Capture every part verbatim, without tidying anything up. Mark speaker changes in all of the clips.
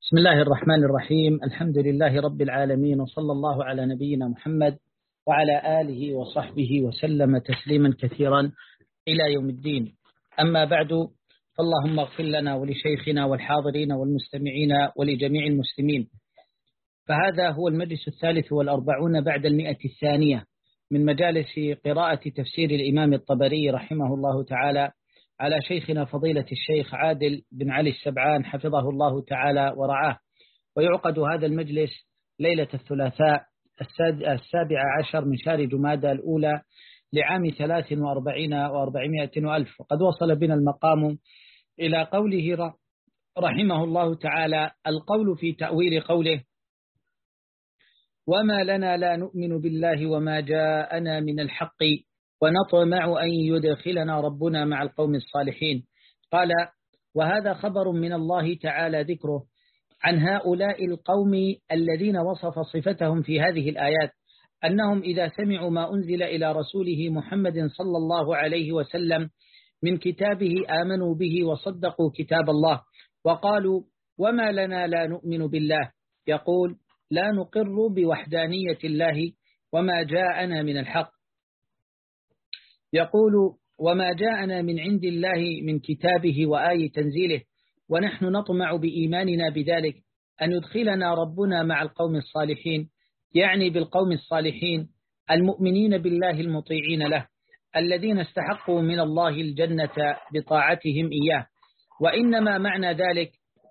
Speaker 1: بسم الله الرحمن الرحيم. الحمد لله رب العالمين، وصلى الله على نبينا محمد وعلى آله وصحبه وسلم تسليما كثيرا إلى يوم الدين. أما بعد، فاللهم اغفر لنا ولشيخنا والحاضرين والمستمعين ولجميع المسلمين. فهذا هو المجلس الثالث والأربعون بعد المئة الثانية من مجالس قراءة تفسير الإمام الطبري رحمه الله تعالى على شيخنا فضيلة الشيخ عادل بن علي السبعان حفظه الله تعالى ورعاه. ويعقد هذا المجلس ليلة الثلاثاء السابع عشر من شهر جمادى الأولى لعام ثلاث وأربعين وأربعمائة وألف. وقد وصل بنا المقام إلى قوله رحمه الله تعالى: القول في تأويل قوله: وما لنا لا نؤمن بالله وما جاءنا من الحق ونطمع أن يدخلنا ربنا مع القوم الصالحين. قال: وهذا خبر من الله تعالى ذكره عن هؤلاء القوم الذين وصف صفتهم في هذه الآيات أنهم إذا سمعوا ما أنزل إلى رسوله محمد صلى الله عليه وسلم من كتابه آمنوا به وصدقوا كتاب الله، وقالوا: وما لنا لا نؤمن بالله. يقول: لا نقر بوحدانية الله وما جاءنا من الحق. يقول: وما جاءنا من عند الله من كتابه وآي تنزيله، ونحن نطمع بإيماننا بذلك أن يدخلنا ربنا مع القوم الصالحين، يعني بالقوم الصالحين المؤمنين بالله المطيعين له الذين استحقوا من الله الجنة بطاعتهم إياه. وإنما معنى ذلك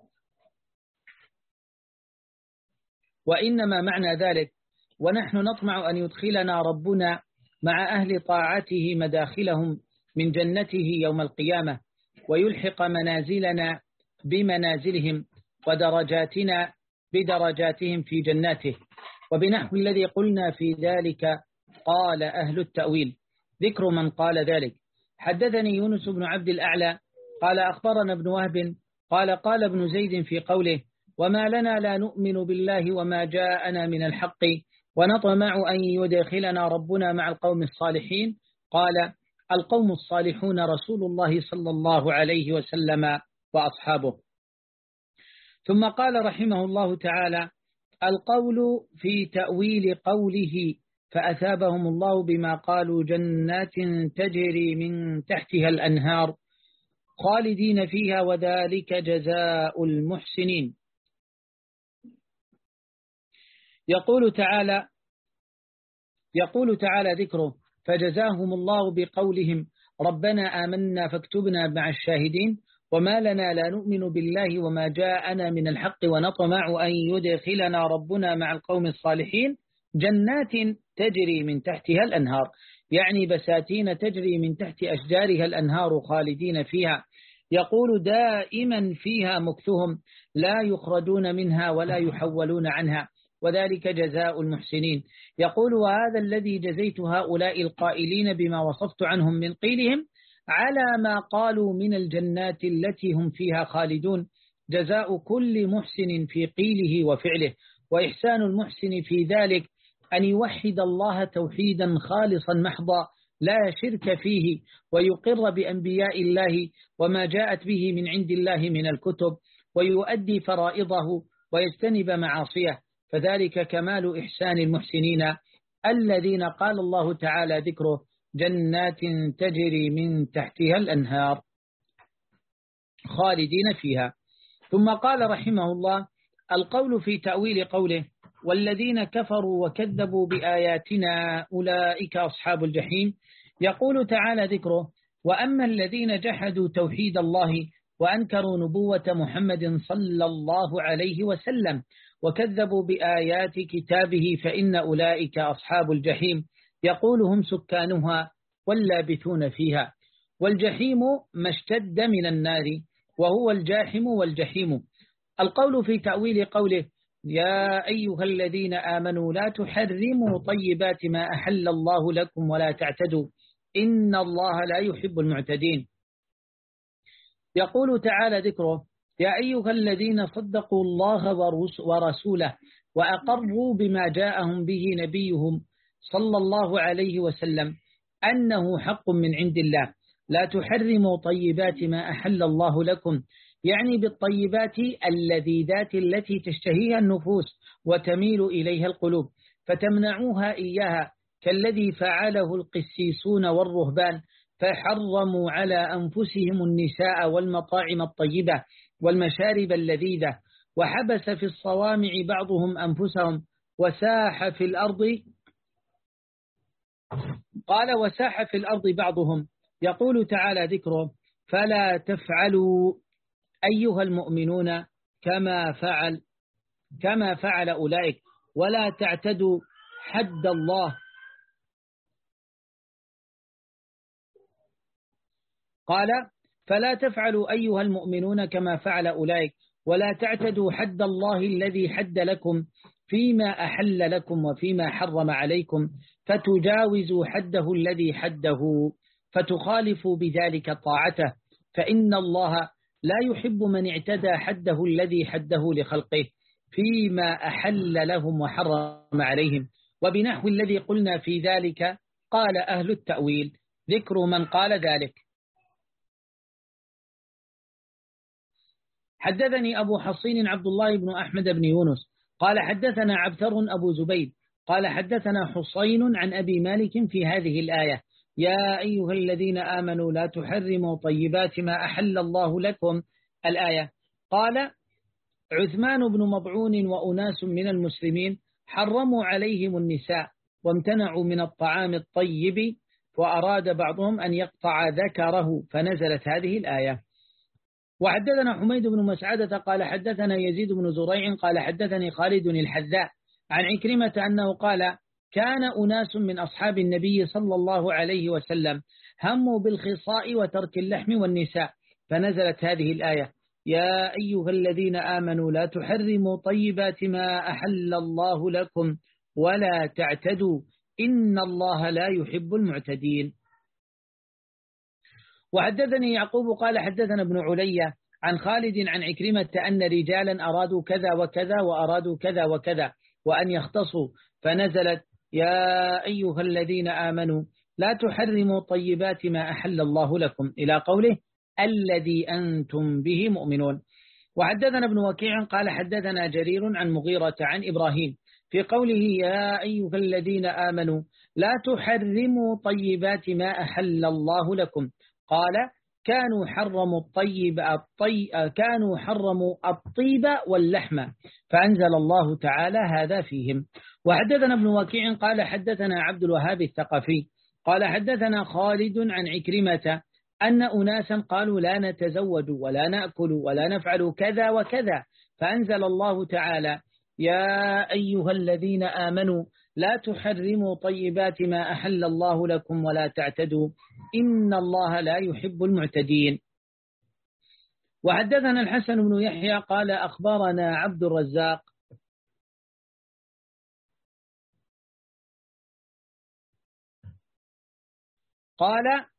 Speaker 1: وإنما معنى ذلك ونحن نطمع أن يدخلنا ربنا مع أهل طاعته مداخلهم من جنته يوم القيامة، ويلحق منازلنا بمنازلهم ودرجاتنا بدرجاتهم في جناته. وبنحو الذي قلنا في ذلك قال أهل التأويل. ذكر من قال ذلك: حدثني يونس بن عبد الأعلى قال أخبرنا ابن وهب قال قال ابن زيد في قوله: وما لنا لا نؤمن بالله وما جاءنا من الحق ونطمع أن يدخلنا ربنا مع القوم الصالحين. قال: القوم الصالحون رسول الله صلى الله عليه وسلم وأصحابه. ثم قال رحمه الله تعالى: القول في تأويل قوله فأثابهم الله بما قالوا: جنات تجري من تحتها الأنهار خالدين فيها وذلك جزاء المحسنين. يقول تعالى يقول تعالى ذكره: فجزاهم الله بقولهم ربنا آمنا فاكتبنا مع الشاهدين. وما لنا لا نؤمن بالله وما جاءنا من الحق ونطمع أن يدخلنا ربنا مع القوم الصالحين جنات تجري من تحتها الأنهار، يعني بساتين تجري من تحت أشجارها الأنهار خالدين فيها، يقول دائما فيها مكثهم لا يخرجون منها ولا يحولون عنها، وذلك جزاء المحسنين. يقول: وهذا الذي جزيت هؤلاء القائلين بما وصفت عنهم من قيلهم على ما قالوا من الجنات التي هم فيها خالدون، جزاء كل محسن في قيله وفعله. وإحسان المحسن في ذلك أن يوحد الله توحيدا خالصا محضا لا شرك فيه، ويقر بأنبياء الله وما جاءت به من عند الله من الكتب، ويؤدي فرائضه ويجتنب معاصيه، فذلك كمال إحسان المحسنين الذين قال الله تعالى ذكره: جنات تجري من تحتها الأنهار خالدين فيها. ثم قال رحمه الله: القول في تأويل قوله: والذين كفروا وكذبوا بآياتنا أولئك أصحاب الجحيم. يقول تعالى ذكره: وأما الذين جحدوا توحيد الله وأنكروا نبوة محمد صلى الله عليه وسلم وكذبوا بآيات كتابه فإن أولئك أصحاب الجحيم. يقول: هم سكانها واللابثون فيها. والجحيم ما اشتد من النار وهو الجاحم والجحيم. القول في تأويل قوله: يا أيها الذين آمنوا لا تحرموا طيبات ما أحل الله لكم ولا تعتدوا إن الله لا يحب المعتدين. يقول تعالى ذكره: يا أيها الذين صدقوا الله ورسوله وأقروا بما جاءهم به نبيهم صلى الله عليه وسلم أنه حق من عند الله لا تحرموا طيبات ما أحل الله لكم. يعني بالطيبات اللذيذات التي تشتهيها النفوس وتميل إليها القلوب، فتمنعوها إياها، كالذي فعله القسيسون والرهبان، فحرموا على أنفسهم النساء والمطاعم الطيبة والمشارب اللذيذة، وحبس في الصوامع بعضهم أنفسهم، وساح في الأرض قال وساح في الأرض بعضهم. يقول تعالى ذكره: فلا تفعلوا أيها المؤمنون كما فعل كما فعل أولئك، ولا تعتدوا حد الله. قال: فلا تفعلوا أيها المؤمنون كما فعل أولئك، ولا تعتدوا حد الله الذي حد لكم فيما أحل لكم وفيما حرم عليكم، فتجاوزوا حده الذي حده، فتخالفوا بذلك طاعته، فإن الله لا يحب من اعتدى حده الذي حده لخلقه فيما أحل لهم وحرم عليهم. وبنحو الذي قلنا في ذلك قال أهل التأويل. ذكر من قال ذلك: حدثني أبو حصين عبد الله بن أحمد بن يونس قال حدثنا عبثر أبو زبيد قال حدثنا حصين عن أبي مالك في هذه الآية: يا أيها الذين آمنوا لا تحرموا طيبات ما أحل الله لكم، الآية. قال: عثمان بن مضعون وأناس من المسلمين حرموا عليهم النساء وامتنعوا من الطعام الطيب، وأراد بعضهم أن يقطع ذكره، فنزلت هذه الآية. وحدثنا حميد بن مسعدة قال حدثنا يزيد بن زريع قال حدثني خالد الحذاء عن عكرمة أنه قال: كان أناس من أصحاب النبي صلى الله عليه وسلم هموا بالخصاء وترك اللحم والنساء، فنزلت هذه الآية: يا أيها الذين آمنوا لا تحرموا طيبات ما أحل الله لكم ولا تعتدوا إن الله لا يحب المعتدين. وحدثني يعقوب قال حدثنا ابن عليا عن خالد عن عكرمة أن رجالا أرادوا كذا وكذا وأرادوا كذا وكذا وأن يختصوا، فنزلت: يا أيها الذين آمنوا لا تحرموا طيبات ما أحل الله لكم، إلى قوله: الذي أنتم به مؤمنون. وحدثنا ابن وكيع قال حدثنا جرير عن مغيرة عن إبراهيم في قوله: يا أيها الذين آمنوا لا تحرموا طيبات ما أحل الله لكم، قال: كانوا حرموا الطيب الطي كانوا حرموا الطيب واللحم، فأنزل الله تعالى هذا فيهم. وحدثنا ابن وكيع قال حدثنا عبد الوهاب الثقفي قال حدثنا خالد عن عكرمة أن أناسا قالوا: لا نتزوج ولا نأكل ولا نفعل كذا وكذا، فأنزل الله تعالى: يا أيها الذين آمنوا لا تحرموا طيبات ما أحل الله لكم ولا تعتدوا إن الله لا يحب المعتدين. وحدثنا الحسن بن يحيى قال أخبرنا عبد الرزاق قال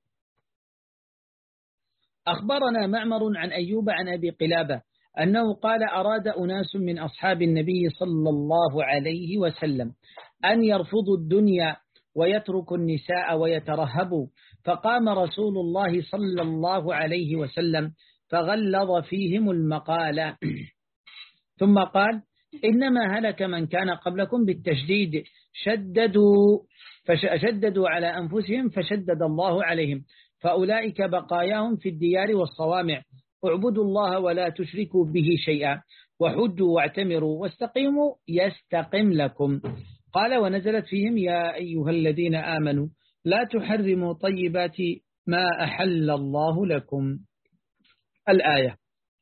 Speaker 1: أخبرنا معمر عن أيوب عن أبي قلابة أنه قال: أراد أناس من أصحاب النبي صلى الله عليه وسلم أن يرفضوا الدنيا ويتركوا النساء ويترهبوا، فقام رسول الله صلى الله عليه وسلم فغلظ فيهم المقالة ثم قال: إنما هلك من كان قبلكم بالتشديد، شددوا فشددوا على أنفسهم فشدد الله عليهم، فأولئك بقاياهم في الديار والصوامع، اعبدوا الله ولا تشركوا به شيئا، وحجوا واعتمروا واستقيموا يستقم لكم. قال: ونزلت فيهم: يا أيها الذين آمنوا لا تحرموا طيبات ما أحل الله لكم، الآية.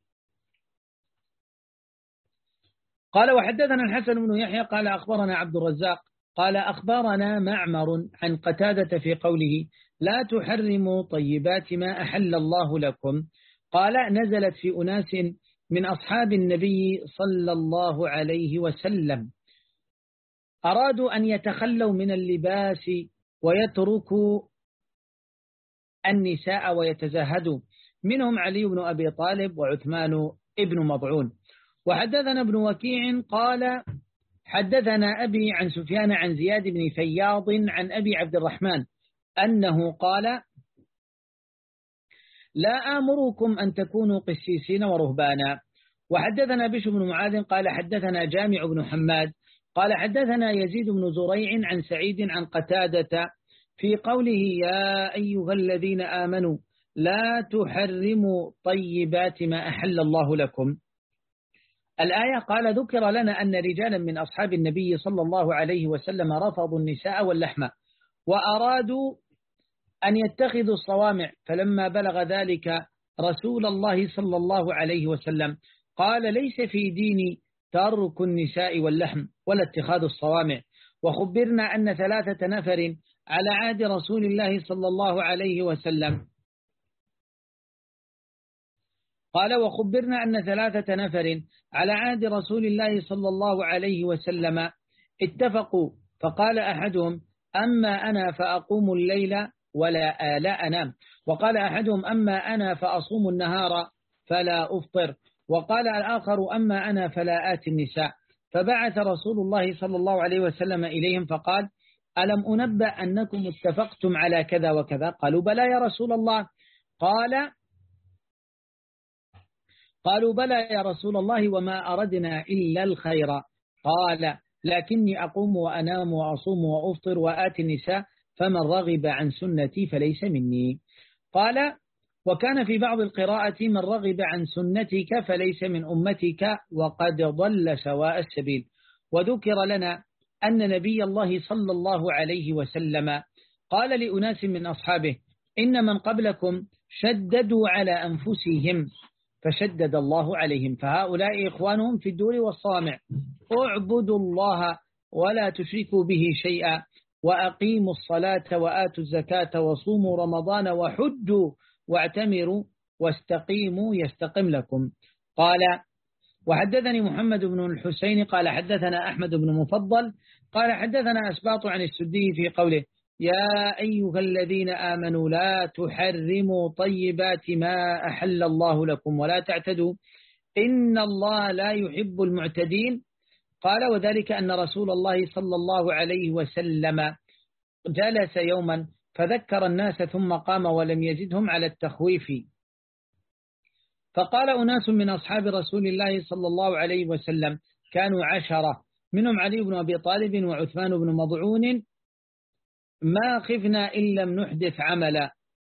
Speaker 1: قال: وحدثنا الحسن بن يحيى قال أخبرنا عبد الرزاق قال أخبرنا معمر عن قتادة في قوله: لا تحرموا طيبات ما أحل الله لكم، قال: نزلت في أناس من أصحاب النبي صلى الله عليه وسلم أرادوا أن يتخلوا من اللباس ويتركوا النساء ويتزهدوا، منهم علي بن أبي طالب وعثمان ابن مضعون. وحدثنا ابن وكيع قال حدثنا أبي عن سفيان عن زياد بن فياض عن أبي عبد الرحمن أنه قال: لا آمركم أن تكونوا قسيسين ورهبانا. وحدثنا بشر بن معاذ قال حدثنا جامع بن حماد قال حدثنا يزيد بن زريع عن سعيد عن قتادة في قوله يا أيها الذين آمنوا لا تحرموا طيبات ما أحل الله لكم. الآية قال ذكر لنا أن رجالا من أصحاب النبي صلى الله عليه وسلم رفضوا النساء واللحم وأرادوا أن يتخذوا الصوامع، فلما بلغ ذلك رسول الله صلى الله عليه وسلم قال ليس في ديني ترك النساء واللحم ولا اتخاذ الصوامع. وخبرنا أن ثلاثة نفر على عهد رسول الله صلى الله عليه وسلم قال وخبرنا أن ثلاثة نفر على عهد رسول الله صلى الله عليه وسلم اتفقوا، فقال أحدهم أما أنا فأقوم الليل ولا لا أنام، وقال أحدهم أما أنا فأصوم النهار فلا أفطر، وقال الآخر أما أنا فلا آتي النساء. فبعث رسول الله صلى الله عليه وسلم إليهم فقال ألم أنبأ أنكم اتفقتم على كذا وكذا؟ قالوا بلى يا رسول الله. قال قالوا بلى يا رسول الله وما أردنا إلا الخير. قال لكني أقوم وأنام وأصوم وأفطر وآتي النساء فمن رغب عن سنتي فليس مني. قال وكان في بعض القراءة من رغب عن سنتك فليس من أمتك وقد ضل سواء السبيل. وذكر لنا أن نبي الله صلى الله عليه وسلم قال لأناس من أصحابه إن من قبلكم شددوا على أنفسهم فشدد الله عليهم، فهؤلاء إخوانهم في الدور والصوامع. اعبدوا الله ولا تشركوا به شيئا وأقيموا الصلاة وآتوا الزكاة وصوموا رمضان وحجوا واعتمروا واستقيموا يستقم لكم. قال وحدثني محمد بن الحسين قال حدثنا أحمد بن مفضل قال حدثنا أسباط عن السدي في قوله يا أيها الذين آمنوا لا تحرموا طيبات ما أحل الله لكم ولا تعتدوا إن الله لا يحب المعتدين. قال وذلك أن رسول الله صلى الله عليه وسلم جلس يوما فذكر الناس ثم قام ولم يزدهم على التخويف. فقال أناس من أصحاب رسول الله صلى الله عليه وسلم كانوا عشرة منهم علي بن أبي طالب وعثمان بن مضعون ما خفنا إن لم نحدث عملا.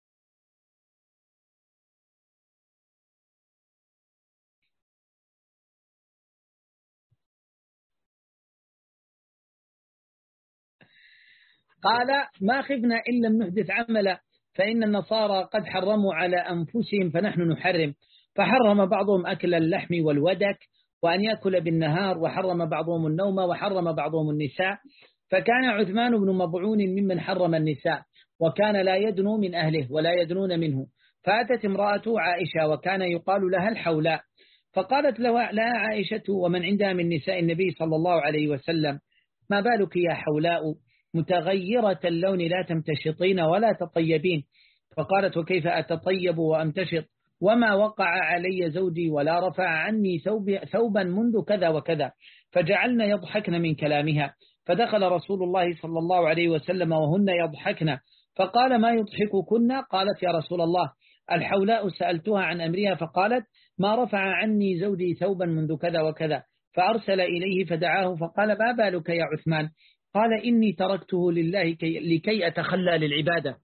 Speaker 1: قال ما خفنا إن لم نحدث عملا فإن النصارى قد حرموا على أنفسهم فنحن نحرم، فحرم بعضهم أكل اللحم والودك وأن يأكل بالنهار، وحرم بعضهم النوم، وحرم بعضهم النساء. فكان عثمان بن مضعون ممن حرم النساء وكان لا يدنو من أهله ولا يدنون منه. فأتت امرأة عائشة وكان يقال لها الحولاء فقالت لها لا عائشة ومن عندها من نساء النبي صلى الله عليه وسلم ما بالك يا حولاء متغيرة اللون لا تمتشطين ولا تطيبين؟ فقالت وكيف أتطيب وأمتشط وما وقع علي زوجي ولا رفع عني ثوب ثوبا منذ كذا وكذا. فجعلنا يضحكن من كلامها، فدخل رسول الله صلى الله عليه وسلم وهن يضحكن فقال ما يضحككن؟ قالت يا رسول الله الحولاء سألتها عن أمرها فقالت ما رفع عني زوجي ثوبا منذ كذا وكذا. فأرسل إليه فدعاه فقال ما بالك يا عثمان؟ قال إني تركته لله كي لكي أتخلى للعبادة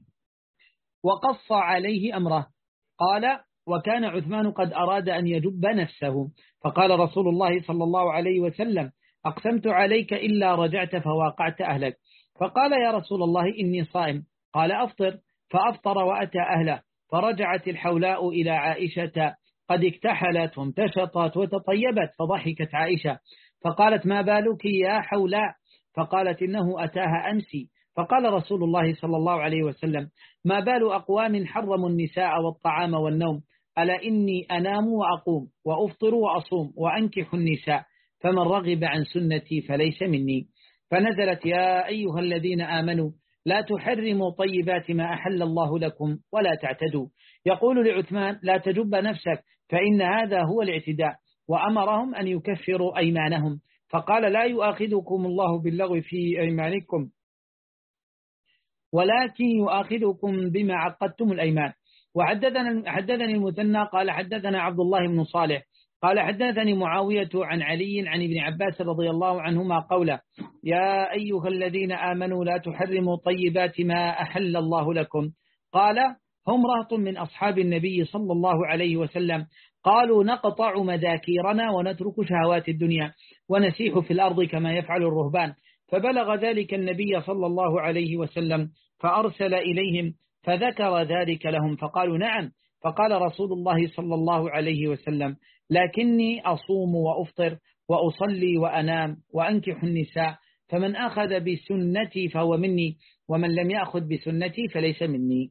Speaker 1: وقص عليه أمره. قال وكان عثمان قد أراد أن يجب نفسه فقال رسول الله صلى الله عليه وسلم أقسمت عليك إلا رجعت فواقعت أهلك. فقال يا رسول الله إني صائم. قال أفطر، فأفطر وأتى أهله. فرجعت الحولاء إلى عائشة قد اكتحلت وامتشطت وتطيبت، فضحكت عائشة فقالت ما بالك يا حولاء؟ فقالت إنه أتاها أمسي. فقال رسول الله صلى الله عليه وسلم ما بال أقوام حرموا النساء والطعام والنوم؟ ألا إني أنام وأقوم وأفطر وأصوم وأنكح النساء فمن رغب عن سنتي فليس مني. فنزلت يا أيها الذين آمنوا لا تحرموا طيبات ما أحل الله لكم ولا تعتدوا. يقول لعثمان لا تجب نفسك فإن هذا هو الاعتداء، وأمرهم أن يكفروا أيمانهم. فقال لا يؤاخذكم الله باللغو في أيمانكم ولكن يؤاخذكم بما عقدتم الأيمان. وحدثنا حدثني المثنى قال حدثنا عبد الله بن صالح قال حدثني معاوية عن علي عن ابن عباس رضي الله عنهما قوله يا أيها الذين آمنوا لا تحرموا طيبات ما أحل الله لكم. قال هم رهط من أصحاب النبي صلى الله عليه وسلم قالوا نقطع مذاكيرنا ونترك شهوات الدنيا ونسيح في الأرض كما يفعل الرهبان، فبلغ ذلك النبي صلى الله عليه وسلم فأرسل إليهم فذكر ذلك لهم فقالوا نعم، فقال رسول الله صلى الله عليه وسلم لكني أصوم وأفطر وأصلي وأنام وأنكح النساء، فمن أخذ بسنتي فهو مني ومن لم يأخذ بسنتي فليس مني.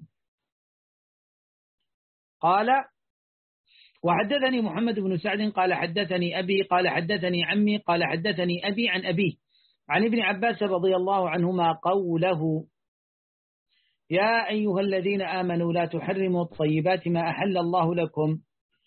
Speaker 1: قال وحدثني محمد بن سعد قال حدثني أبي قال حدثني عمي قال حدثني أبي عن أبيه عن ابن عباس رضي الله عنهما قوله يا أيها الذين آمنوا لا تحرموا الطيبات ما أحل الله لكم.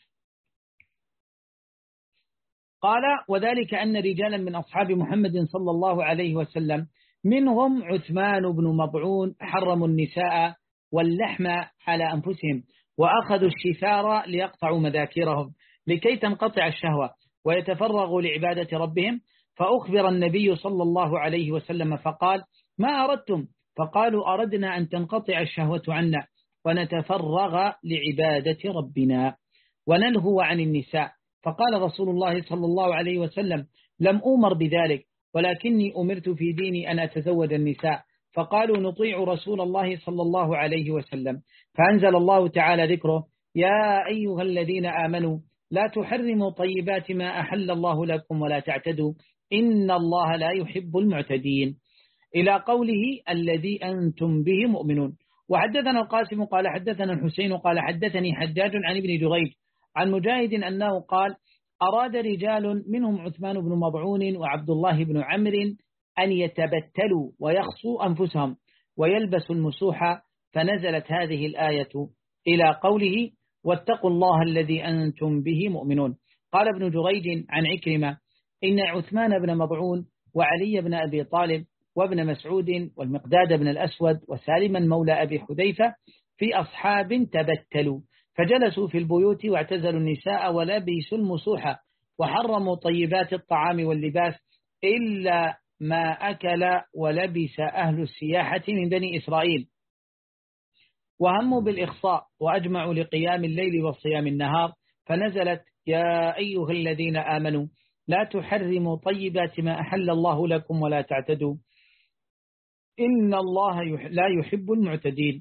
Speaker 1: قال وذلك أن رجالا من أصحاب محمد صلى الله عليه وسلم منهم عثمان بن مضعون حرموا النساء واللحم على أنفسهم وأخذوا الشفار ليقطعوا مذاكرهم لكي تنقطع الشهوة ويتفرغوا لعبادة ربهم، فأخبر النبي صلى الله عليه وسلم فقال ما أردتم؟ فقالوا أردنا أن تنقطع الشهوة عنا ونتفرغ لعبادة ربنا ونلهو عن النساء. فقال رسول الله صلى الله عليه وسلم لم أمر بذلك ولكني أمرت في ديني أن أتزوج النساء. فقالوا نطيع رسول الله صلى الله عليه وسلم، فأنزل الله تعالى ذكره يا أيها الذين آمنوا لا تحرموا طيبات ما أحل الله لكم ولا تعتدوا إن الله لا يحب المعتدين إلى قوله الذي أنتم به مؤمنون. وحدثنا القاسم قال حدثنا الحسين قال حدثني حجاج عن ابن جريج عن مجاهد أنه قال أراد رجال منهم عثمان بن مضعون وعبد الله بن عمرو أن يتبتلوا ويخصوا أنفسهم ويلبسوا المسوح، فنزلت هذه الآية إلى قوله واتقوا الله الذي أنتم به مؤمنون. قال ابن جريج عن عكرمة إن عثمان بن مضعون وعلي بن أبي طالب وابن مسعود والمقداد بن الأسود وسالما مولى أبي حذيفة في أصحاب تبتلوا فجلسوا في البيوت واعتزلوا النساء ولبسوا المسوح وحرموا طيبات الطعام واللباس إلا ما أكل ولبس أهل السياحة من بني إسرائيل، وهموا بالإخصاء وأجمعوا لقيام الليل وصيام النهار، فنزلت يا أيها الذين آمنوا لا تحرموا طيبات ما أحل الله لكم ولا تعتدوا إن الله لا يحب المعتدين.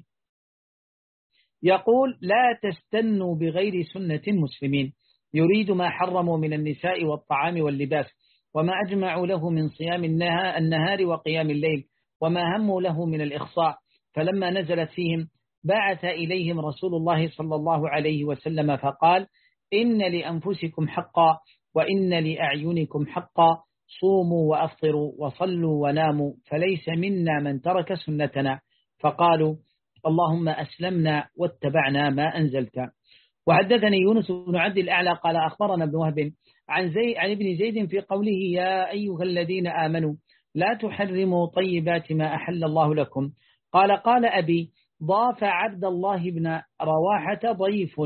Speaker 1: يقول لا تستنوا بغير سنة المسلمين، يريد ما حرموا من النساء والطعام واللباس وما أجمعوا له من صيام النهار وقيام الليل وما هموا له من الإخصاء، فلما نزلت فيهم بعث إليهم رسول الله صلى الله عليه وسلم فقال إن لأنفسكم حقا وإن لأعينكم حقا، صوموا وأفطروا وصلوا وناموا، فليس منا من ترك سنتنا. فقالوا اللهم أسلمنا واتبعنا ما أنزلت. وحدثني يونس بن عبد الأعلى قال أخبرنا ابن وهب عن, زي عن ابن زيد في قوله يا أيها الذين آمنوا لا تحرموا طيبات ما أحل الله لكم. قال قال أبي ضاف عبد الله بن رواحة ضيف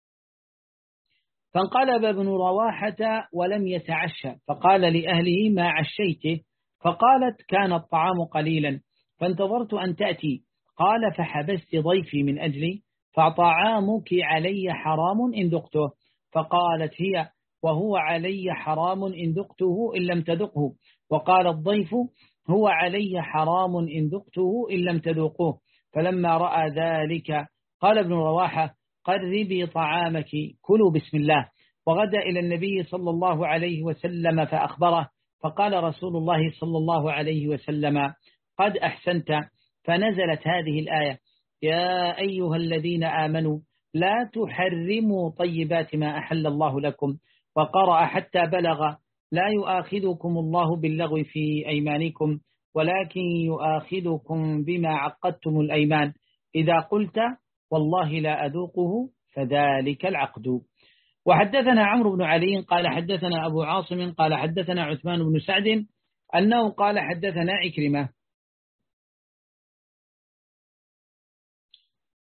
Speaker 1: فانقلب ابن رواحة ولم يتعشى، فقال لأهله ما عشيته؟ فقالت كان الطعام قليلا فانتظرت أن تأتي. قال فحبست ضيفي من أجلي، فطعامك علي حرام إن ذقته. فقالت هي وهو علي حرام إن ذقته إن لم تذقه. وقال الضيف هو علي حرام إن ذقته إن لم تذوقوه. فلما رأى ذلك قال ابن رواحة قربي طعامك كلوا بسم الله. وغدا إلى النبي صلى الله عليه وسلم فأخبره، فقال رسول الله صلى الله عليه وسلم قد أحسنت. فنزلت هذه الآية يا أيها الذين آمنوا لا تحرموا طيبات ما أحل الله لكم، وقرأ حتى بلغ لا يؤاخذكم الله باللغو في أيمانكم ولكن يؤاخذكم بما عقدتم الأيمان، إذا قلت والله لا أذوقه فذلك العقد. وحدثنا عمرو بن علي قال حدثنا أبو عاصم قال حدثنا عثمان بن سعد أنه قال حدثنا عكرمة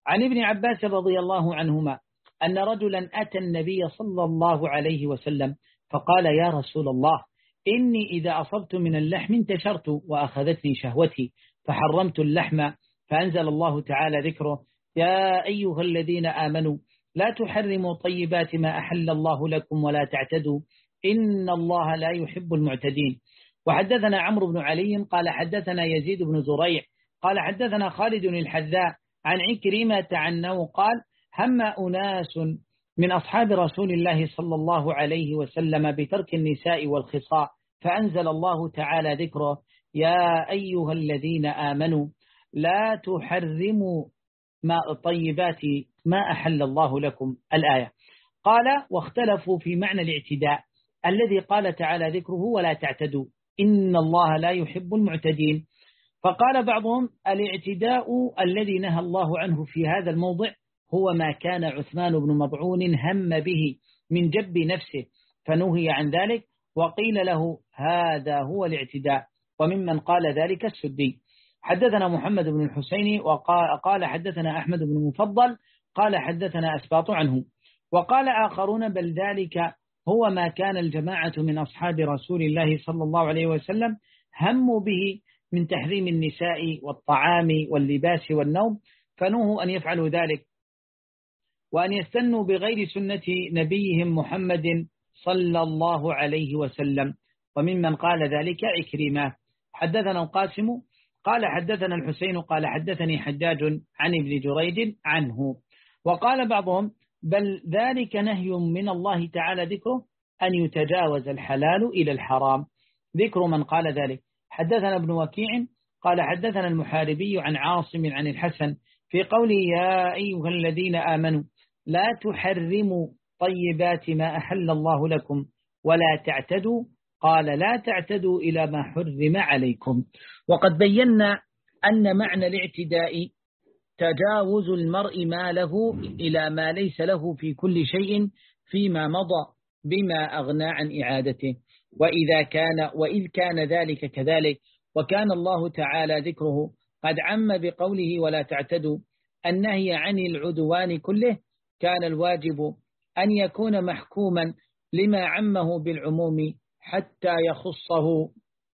Speaker 1: عن ابن عباس رضي الله عنهما أن رجلا أتى النبي صلى الله عليه وسلم فقال يا رسول الله إني إذا أصبت من اللحم انتشرت وأخذتني شهوتي فحرمت اللحم، فأنزل الله تعالى ذكره يا أيها الذين آمنوا لا تحرموا طيبات ما أحل الله لكم ولا تعتدوا إن الله لا يحب المعتدين. وحدثنا عمرو بن علي قال حدثنا يزيد بن زريع قال حدثنا خالد الحذاء عن عكرمة عنه قال هم أناس من أصحاب رسول الله صلى الله عليه وسلم بترك النساء والخصاء فأنزل الله تعالى ذكره يا أيها الذين آمنوا لا تحرموا ما طيبات ما أحل الله لكم الآية. قال واختلفوا في معنى الاعتداء الذي قال تعالى ذكره ولا تعتدوا إن الله لا يحب المعتدين. فقال بعضهم الاعتداء الذي نهى الله عنه في هذا الموضع هو ما كان عثمان بن مضعون هم به من جب نفسه فنهي عن ذلك، وقيل له هذا هو الاعتداء، وممن قال ذلك السدي. حدثنا محمد بن الحسين وقال حدثنا أحمد بن المفضل قال حدثنا أسباط عنه. وقال آخرون بل ذلك هو ما كان الجماعة من أصحاب رسول الله صلى الله عليه وسلم هموا به من تحريم النساء والطعام واللباس والنوم فنهوا أن يفعلوا ذلك وأن يستنوا بغير سنة نبيهم محمد صلى الله عليه وسلم. وممن قال ذلك عكرمة. حدثنا القاسم قال حدثنا الحسين قال حدثني حجاج عن ابن جريج عنه. وقال بعضهم بل ذلك نهي من الله تعالى ذكره أن يتجاوز الحلال إلى الحرام، ذكر من قال ذلك. حدثنا ابن وكيع قال حدثنا المحاربي عن عاصم عن الحسن في قوله يا أيها الذين آمنوا لا تحرموا طيبات ما أحل الله لكم ولا تعتدوا، قال لا تعتدوا إلى ما حرم عليكم. وقد بينا أن معنى الاعتداء تجاوز المرء ما له إلى ما ليس له في كل شيء فيما مضى بما أغنى عن إعادته. وإذا كان وإذ كان ذلك كذلك وكان الله تعالى ذكره قد عم بقوله ولا تعتدوا النهي عن العدوان كله، كان الواجب أن يكون محكوما لما عمه بالعموم حتى يخصه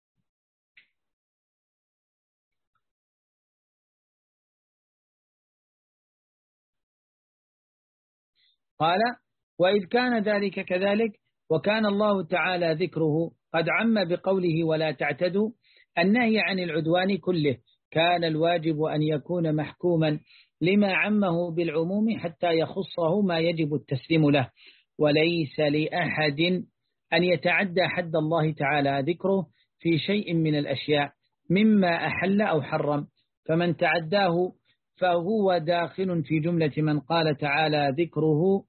Speaker 1: قال وإذ كان ذلك كذلك وكان الله تعالى ذكره قد عم بقوله ولا تعتدوا النهي عن العدوان كله، كان الواجب أن يكون محكوما لما عمه بالعموم حتى يخصه ما يجب التسليم له. وليس لأحد أن يتعدى حد الله تعالى ذكره في شيء من الأشياء مما أحل أو حرم، فمن تعداه فهو داخل في جملة من قال تعالى ذكره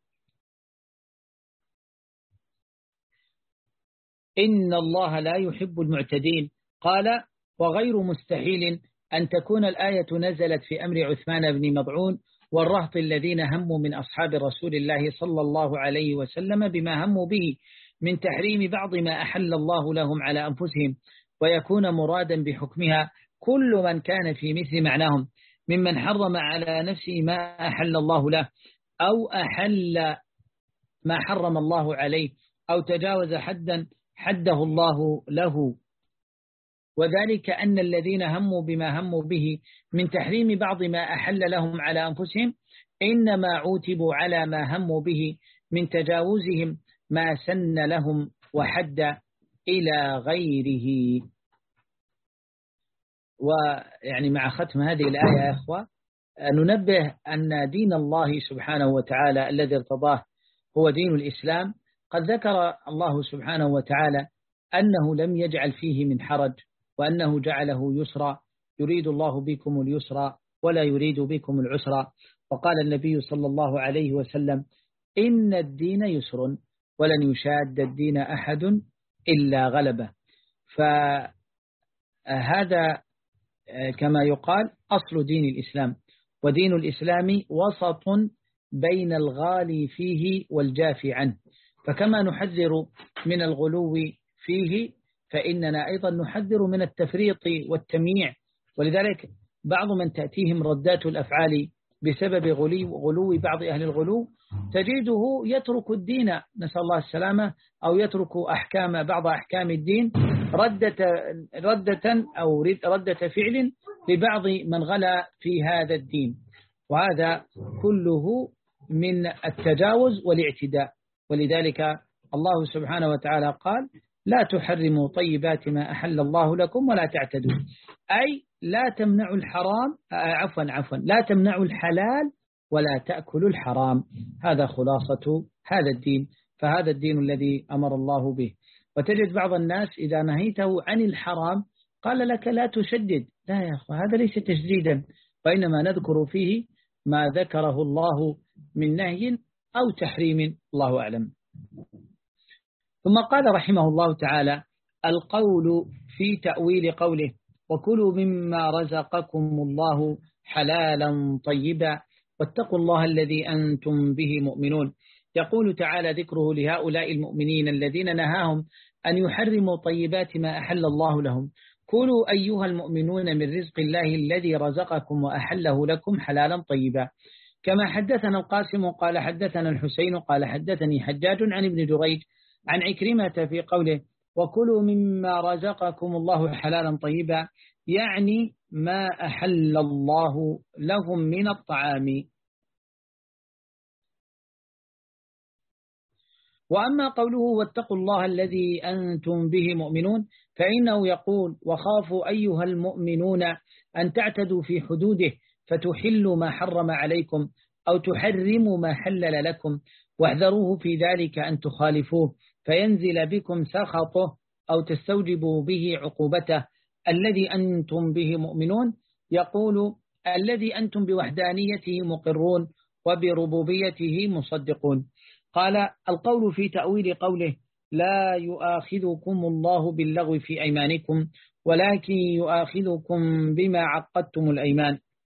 Speaker 1: إن الله لا يحب المعتدين. قال وغير مستحيل أن تكون الآية نزلت في أمر عثمان بن مضعون والرهط الذين هموا من أصحاب رسول الله صلى الله عليه وسلم بما هموا به من تحريم بعض ما أحل الله لهم على أنفسهم، ويكون مرادا بحكمها كل من كان في مثل معناهم ممن حرم على نفسه ما أحل الله له أو أحل ما حرم الله عليه أو تجاوز حدا حده الله له. وذلك أن الذين هموا بما هموا به من تحريم بعض ما أحل لهم على أنفسهم إنما عوتبوا على ما هموا به من تجاوزهم ما سن لهم وحد إلى غيره. ويعني مع ختم هذه الآية يا أخوة ننبه أن دين الله سبحانه وتعالى الذي ارتضاه هو دين الإسلام. قد ذكر الله سبحانه وتعالى أنه لم يجعل فيه من حرج وأنه جعله يسرا، يريد الله بكم اليسرا ولا يريد بكم العسرا. وقال النبي صلى الله عليه وسلم إن الدين يسر ولن يشاد الدين أحد إلا غلبه. فهذا كما يقال أصل دين الإسلام، ودين الإسلام وسط بين الغالي فيه والجافي عنه. فكما نحذر من الغلو فيه فإننا أيضا نحذر من التفريط والتمييع. ولذلك بعض من تأتيهم ردات الأفعال بسبب غلو, غلو بعض أهل الغلو تجده يترك الدين، نسأل الله السلامة، أو يترك أحكام بعض أحكام الدين ردة, ردة أو ردة فعل لبعض من غلا في هذا الدين، وهذا كله من التجاوز والاعتداء. ولذلك الله سبحانه وتعالى قال: لا تحرموا طيبات ما أحل الله لكم ولا تعتدوا، أي لا تمنعوا الحرام، عفوا عفوا لا تمنعوا الحلال ولا تأكلوا الحرام. هذا خلاصة هذا الدين، فهذا الدين الذي أمر الله به. وتجد بعض الناس إذا نهيته عن الحرام قال لك لا تشدد. لا يا أخوة، هذا ليس تشديدا، وإنما نذكر فيه ما ذكره الله من نهي أو تحريم، الله أعلم. ثم قال رحمه الله تعالى: القول في تأويل قوله: وكلوا مما رزقكم الله حلالا طيبا واتقوا الله الذي أنتم به مؤمنون. يقول تعالى ذكره لهؤلاء المؤمنين الذين نهاهم أن يحرموا طيبات ما أحل الله لهم: كلوا أيها المؤمنون من رزق الله الذي رزقكم وأحله لكم حلالا طيبا. كما حدثنا القاسم قال حدثنا الحسين قال حدثني حجاج عن ابن جريج عن عكرمة في قوله: وكلوا مما رزقكم الله حلالا طيبا، يعني ما أحل الله لهم من الطعام. وأما قوله: واتقوا الله الذي أنتم به مؤمنون، فإنه يقول: وخافوا أيها المؤمنون أن تعتدوا في حدوده فتحلوا ما حرم عليكم أو تحرموا ما حلل لكم، واحذروه في ذلك أن تخالفوه فينزل بكم سخطه أو تستوجبوا به عقوبته. الذي أنتم به مؤمنون يقول: الذي أنتم بوحدانيته مقرون وبربوبيته مصدقون. قال: القول في تأويل قوله: لا يؤاخذكم الله باللغو في أيمانكم ولكن يؤاخذكم بما عقدتم الأيمان.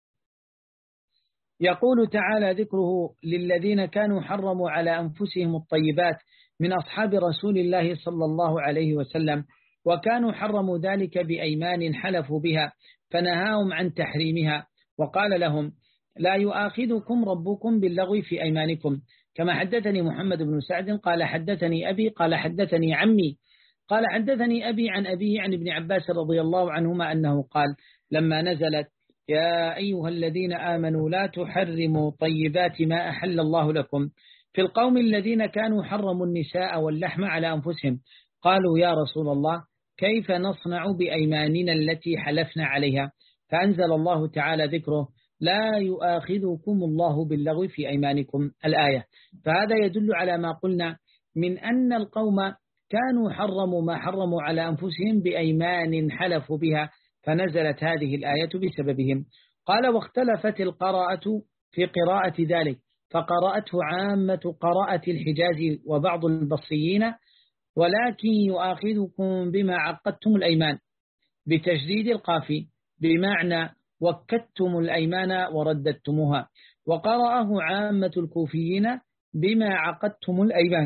Speaker 1: يقول تعالى ذكره للذين كانوا حرموا على أنفسهم الطيبات من أصحاب رسول الله صلى الله عليه وسلم، وكانوا حرموا ذلك بأيمان حلفوا بها فنهاهم عن تحريمها، وقال لهم: لا يؤاخذكم ربكم باللغو في أيمانكم. كما حدثني محمد بن سعد قال حدثني أبي قال حدثني عمي قال حدثني أبي عن أبيه عن ابن عباس رضي الله عنهما أنه قال: لما نزلت: يا أيها الذين آمنوا لا تحرموا طيبات ما أحل الله لكم، في القوم الذين كانوا حرموا النساء واللحم على أنفسهم، قالوا: يا رسول الله، كيف نصنع بأيماننا التي حلفنا عليها؟ فأنزل الله تعالى ذكره: لا يؤاخذكم الله باللغو في أيمانكم، الآية. فهذا يدل على ما قلنا من أن القوم كانوا حرموا ما حرموا على أنفسهم بأيمان حلفوا بها، فنزلت هذه الآية بسببهم. قال: واختلفت القراءة في قراءة ذلك، فقرأته عامة قراءة الحجاز وبعض البصريين: ولكن يؤاخذكم بما عقدتم الأيمان، بتشديد القاف، بمعنى وكدتم الأيمان ورددتموها. وقرأه عامة الكوفيين: بما عقدتم الأيمان،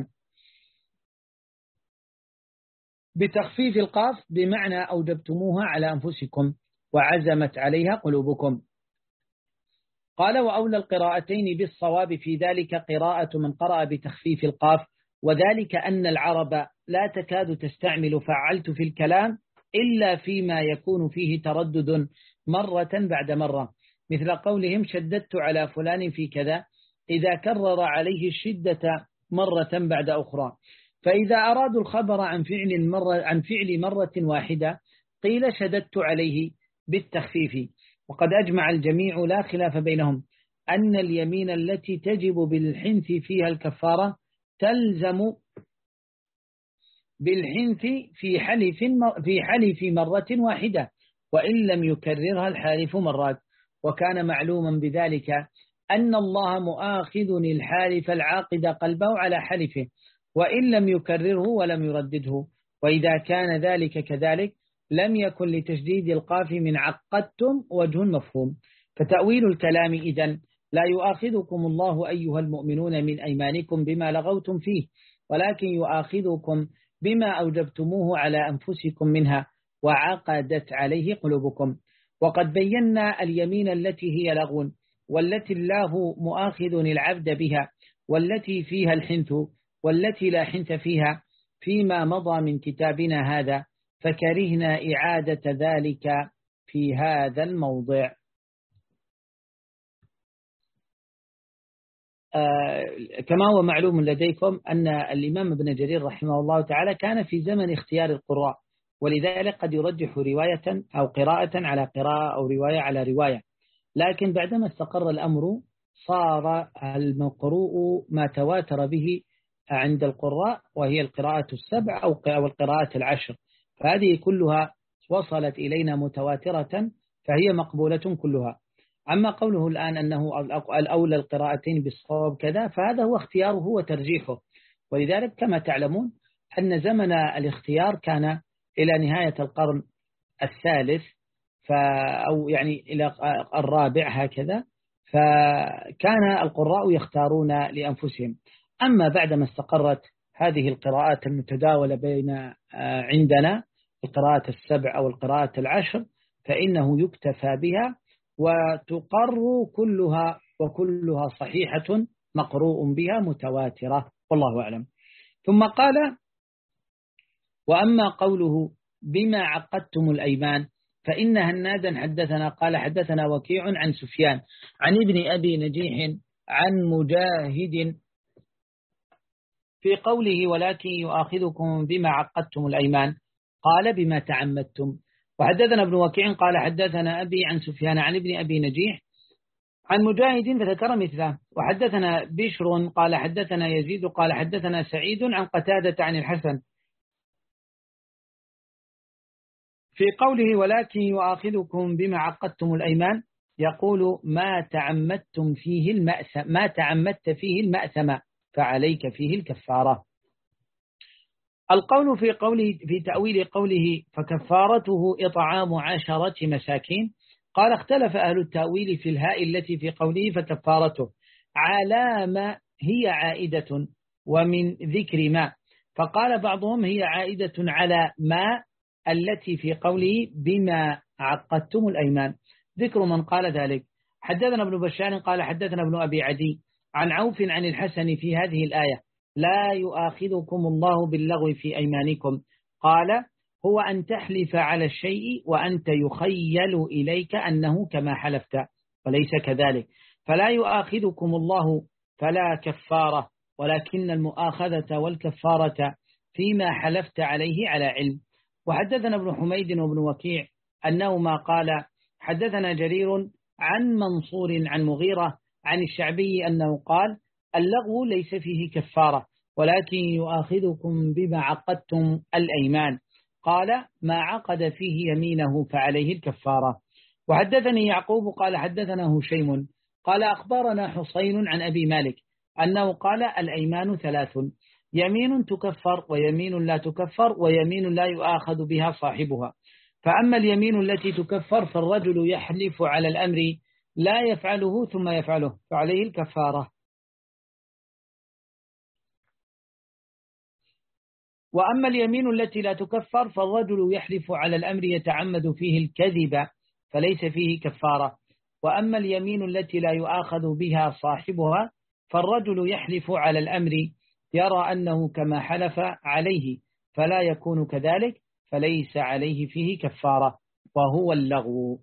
Speaker 1: بتخفيف القاف، بمعنى أوجبتموها على أنفسكم وعزمت عليها قلوبكم. قال: وأولى القراءتين بالصواب في ذلك قراءة من قرأ بتخفيف القاف، وذلك أن العرب لا تكاد تستعمل فعلت في الكلام إلا فيما يكون فيه تردد مرة بعد مرة، مثل قولهم: شددت على فلان في كذا، إذا كرر عليه الشدة مرة بعد أخرى. فإذا أرادوا الخبر عن فعل مرة, عن فعل مرة واحدة قيل شددت عليه بالتخفيف. وقد أجمع الجميع لا خلاف بينهم أن اليمين التي تجب بالحنث فيها الكفارة تلزم بالحنث في حلف في حلف مرة واحدة، وإن لم يكررها الحالف مرات. وكان معلوما بذلك أن الله مؤاخذ الحالف العاقد قلبه على حلفه وإن لم يكرره ولم يردده. وإذا كان ذلك كذلك لم يكن لتشديد القاف من عقدتم وجه مفهوم. فتأويل الكلام إذن: لا يؤاخذكم الله أيها المؤمنون من أيمانكم بما لغوتم فيه، ولكن يؤاخذكم بما أوجبتموه على أنفسكم منها وعقدت عليه قلوبكم. وقد بينا اليمين التي هي لغو والتي الله مؤاخذ العبد بها، والتي فيها الحنث، والتي لا حنث فيها، فيما مضى من كتابنا هذا، فكرهنا إعادة ذلك في هذا الموضع. آه كما هو معلوم لديكم أن الإمام ابن جرير رحمه الله تعالى كان في زمن اختيار القراء، ولذلك قد يرجح رواية أو قراءة على قراءة أو رواية على رواية، لكن بعدما استقر الأمر صار المقروء ما تواتر به عند القراء، وهي القراءة السبع أو القراءة العشر، فهذه كلها وصلت إلينا متواترة فهي مقبولة كلها. أما قوله الآن أنه الأولى القراءتين بالصواب كذا، فهذا هو اختياره وترجيحه، ولذلك كما تعلمون أن زمن الاختيار كان إلى نهاية القرن الثالث أو يعني إلى الرابع هكذا، فكان القراء يختارون لأنفسهم. أما بعدما استقرت هذه القراءات المتداولة بين عندنا القراءة السبع أو القراءة العشر، فإنه يكتفى بها وتقر كلها، وكلها صحيحة مقروء بها متواترة، والله أعلم. ثم قال: وأما قوله بما عقدتم الأيمان، فإن هنادا حدثنا قال حدثنا وكيع عن سفيان عن ابن أبي نجيح عن مجاهد في قوله ولكن يؤاخذكم بما عقدتم الأيمان، قال بما تعمدتم. وحدثنا ابن وكيع قال حدثنا أبي عن سفيان عن ابن أبي نجيح عن مجاهد فذكر مثله. وحدثنا بشر قال حدثنا يزيد قال حدثنا سعيد عن قتادة عن الحسن في قوله ولكن يؤاخذكم بما عقدتم الأيمان، يقول ما تعمدتم فيه المأثم ما تعمدت فيه المأثم فعليك فيه الكفارة. القول في قوله في تأويل قوله فكفارته إطعام عشرة مساكين، قال اختلف أهل التأويل في الهاء التي في قوله فكفارته على ما هي عائدة ومن ذكر ما، فقال بعضهم هي عائدة على ما التي في قوله بما عقدتم الأيمان، ذكر من قال ذلك. حدثنا ابن بشار قال حدثنا ابن أبي عدي عن عوف عن الحسن في هذه الآية لا يؤاخذكم الله باللغو في أيمانكم، قال هو أن تحلف على الشيء وأنت يخيل إليك أنه كما حلفت وليس كذلك، فلا يؤاخذكم الله فلا كفارة، ولكن المؤاخذة والكفارة فيما حلفت عليه على علم. وحدثنا ابن حميد وابن وكيع أنه ما قال حدثنا جرير عن منصور عن مغيرة عن الشعبي أنه قال اللغو ليس فيه كفارة ولكن يؤاخذكم بما عقدتم الأيمان، قال ما عقد فيه يمينه فعليه الكفارة. وحدثني يعقوب قال حدثنا هشيم قال أخبرنا حسين عن أبي مالك أنه قال الأيمان ثلاث، يمين تكفر ويمين لا تكفر ويمين لا يؤاخذ بها صاحبها، فأما اليمين التي تكفر فالرجل يحلف على الأمر لا يفعله ثم يفعله فعليه الكفارة، وأما اليمين التي لا تكفر فالرجل يحلف على الأمر يتعمد فيه الكذب فليس فيه كفارة، وأما اليمين التي لا يؤاخذ بها صاحبها فالرجل يحلف على الأمر يرى أنه كما حلف عليه فلا يكون كذلك فليس عليه فيه كفارة وهو اللغو.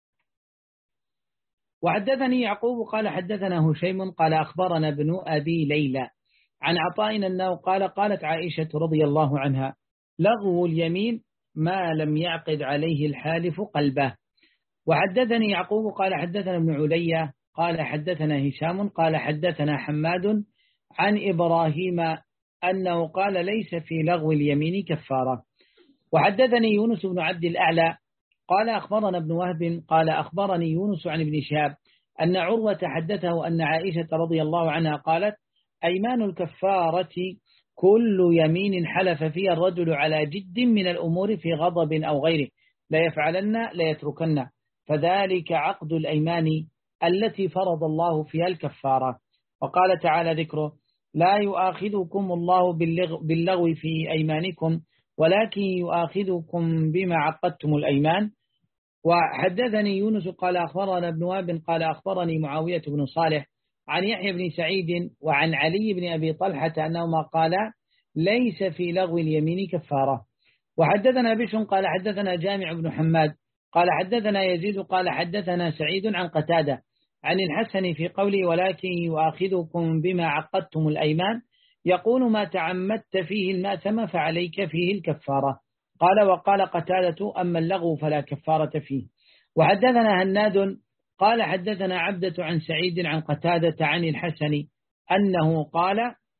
Speaker 1: وحدثني يعقوب قال حدثنا هشيم قال أخبرنا ابن أبي ليلى عن عطاء أنه قال قالت عائشة رضي الله عنها لغو اليمين ما لم يعقد عليه الحالف قلبه. وحدثني يعقوب قال حدثنا ابن علي قال حدثنا هشام قال حدثنا حماد عن إبراهيم أنه قال ليس في لغو اليمين كفارة. وحدثني يونس بن عبد الأعلى قال أخبرنا ابن وهب قال أخبرني يونس عن ابن شهاب أن عروة حدثه أن عائشة رضي الله عنها قالت أيمان الكفارة كل يمين حلف فيها الرجل على جد من الأمور في غضب أو غيره لا يفعلن لا يتركن، فذلك عقد الأيمان التي فرض الله فيها الكفارة. وقال تعالى ذكره لا يؤاخذكم الله باللغو في أيمانكم ولكن يؤاخذكم بما عقدتم الأيمان، وحدثني يونس قال أخبرنا ابن وهب قال أخبرني معاوية بن صالح عن يحيى بن سعيد وعن علي بن أبي طلحة أنهما قالا ليس في لغو اليمين كفارة. وحدثنا بشر قال حدثنا جامع بن حماد قال حدثنا يزيد قال حدثنا سعيد عن قتادة عن الحسن في قوله ولكن يؤاخذكم بما عقدتم الأيمان يقول ما تعمدت فيه المأثم فعليك فيه الكفارة. قال وقال قتادة أما اللغو فلا كفارة فيه. وحدثنا هناد قال حدثنا عبدة عن سعيد عن قتادة عن الحسن أنه قال